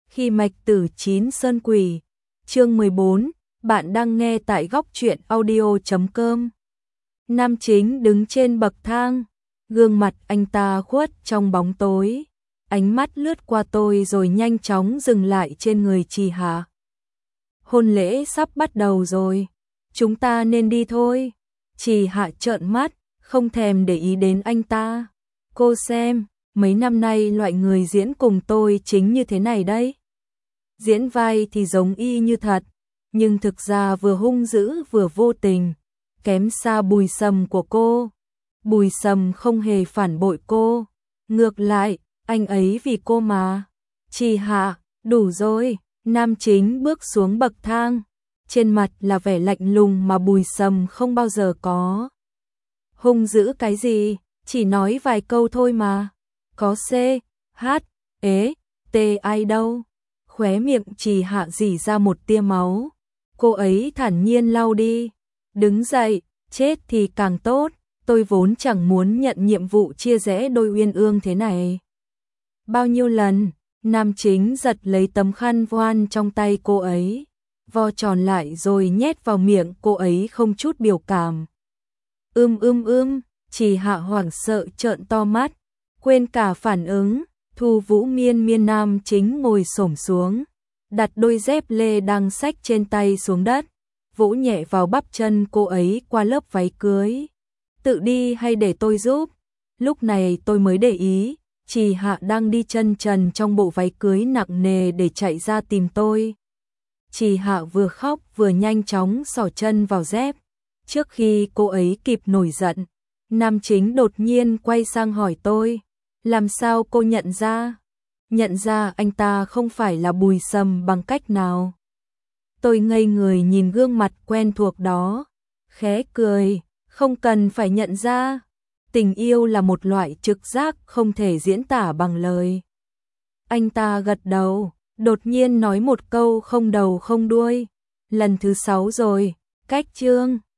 Khi mạch tử chín sơn quỷ, chương 14, bạn đang nghe tại góc truyện audio.com. Nam chính đứng trên bậc thang, gương mặt anh ta khuất trong bóng tối, ánh mắt lướt qua tôi rồi nhanh chóng dừng lại trên người Trì Hạ. Hôn lễ sắp bắt đầu rồi, chúng ta nên đi thôi. Trì Hạ trợn mắt, không thèm để ý đến anh ta. Cô xem, mấy năm nay loại người diễn cùng tôi chính như thế này đấy. Diễn vai thì giống y như thật, nhưng thực ra vừa hung dữ vừa vô tình, kém xa Bùi Sầm của cô. Bùi Sầm không hề phản bội cô, ngược lại, anh ấy vì cô mà. Trì Hạ, đủ rồi. Nam chính bước xuống bậc thang, trên mặt là vẻ lạnh lùng mà Bùi Sầm không bao giờ có. Hung dữ cái gì, chỉ nói vài câu thôi mà. Có C, H, E, T ai đâu. Khóe miệng Trì Hạ rỉ ra một tia máu. Cô ấy thản nhiên lau đi. Đứng dậy, chết thì càng tốt, tôi vốn chẳng muốn nhận nhiệm vụ chia rẽ đôi uyên ương thế này. Bao nhiêu lần, nam chính giật lấy tấm khăn voan trong tay cô ấy, vo tròn lại rồi nhét vào miệng cô ấy không chút biểu cảm. Trì Hạ hoảng sợ trợn to mắt, quên cả phản ứng. Thu Vũ Miên nam chính ngồi xổm xuống, đặt đôi dép lê đang xách trên tay xuống đất, vỗ nhẹ vào bắp chân cô ấy qua lớp váy cưới. Tự đi hay để tôi giúp? Lúc này tôi mới để ý, Trì Hạ đang đi chân trần trong bộ váy cưới nặng nề để chạy ra tìm tôi. Trì Hạ vừa khóc vừa nhanh chóng xỏ chân vào dép. Trước khi cô ấy kịp nổi giận, nam chính đột nhiên quay sang hỏi tôi, làm sao cô nhận ra? Nhận ra anh ta không phải là Bùi Sầm bằng cách nào? Tôi ngây người nhìn gương mặt quen thuộc đó, khẽ cười, không cần phải nhận ra. Tình yêu là một loại trực giác không thể diễn tả bằng lời. Anh ta gật đầu, đột nhiên nói một câu không đầu không đuôi. Lần thứ 6 rồi, cách chương.